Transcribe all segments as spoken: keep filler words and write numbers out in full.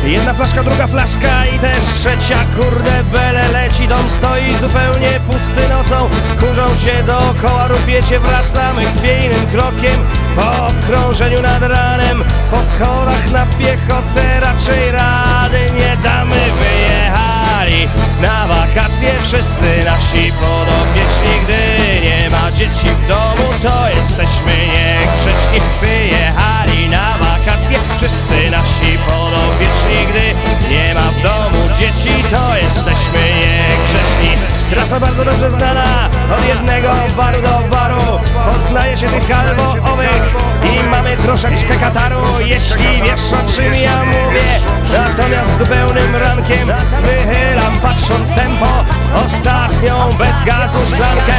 Jedna flaszka, druga flaszka i też trzecia. Kurde bele leci, dom stoi zupełnie pusty nocą. Kurzą się dookoła, rupiecie, wracamy chwiejnym krokiem. Po okrążeniu nad ranem, po schodach na piechotę raczej rady nie damy. Wyjechali na wakacje wszyscy nasi podopieczni. Gdy nie ma dzieci w domu, to jesteśmy niegrzeczni. Wyjechali na wakacje wszyscy nasi podopieczni. Gdy nie ma w domu dzieci, to jesteśmy niegrzeczni. Trasa bardzo dobrze znana, od jednego baru do baru. Poznaje się tych albo owych i mamy troszeczkę kataru. Jeśli wiesz, o czym ja mówię, natomiast zupełnym rankiem wychylam, patrząc tempo, ostatnią bez gazu szklankę.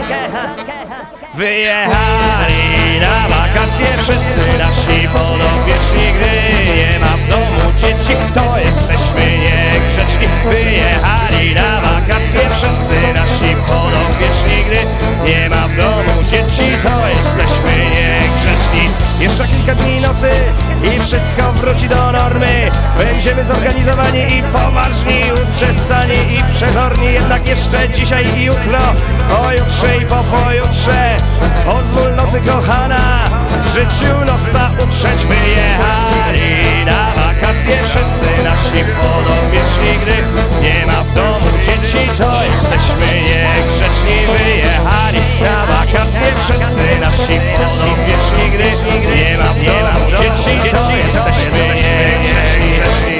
Wyjechali na wakacje wszyscy nasi podopieczni. Gdy nie ma w domu dzieci, to jesteśmy niegrzeczni. Wyjechali na wakacje wszyscy nasi podopieczni. Gdy nie ma w domu dzieci, to jesteśmy niegrzeczni. Jeszcze kilka dni nocy i wszystko wróci do normy. Będziemy zorganizowani i poważni, uczesani i przezorni. Jednak jeszcze dzisiaj i jutro, pojutrze i po pojutrze, pozwól nocy kochana życiu nosa utrzeć. Wyjechali na wakacje wszyscy nasi podopieczni. Gdy nie ma w domu dzieci, to jesteśmy niegrzeczni. Wyjechali na wakacje wszyscy nasi podopieczni. Gdy nie ma w domu dzieci, to jesteśmy niegrzeczni.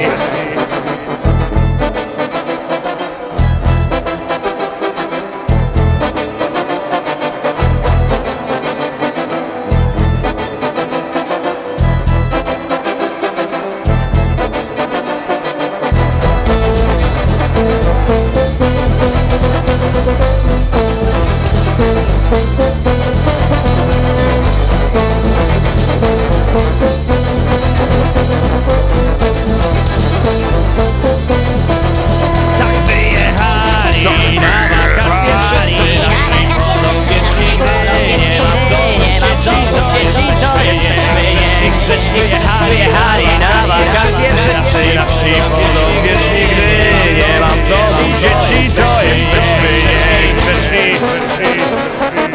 Wyjechali na wakacje wszyscy nasi podopieczni. Gdy nie mam w domu dzieci, to jesteśmy niegrzeczni.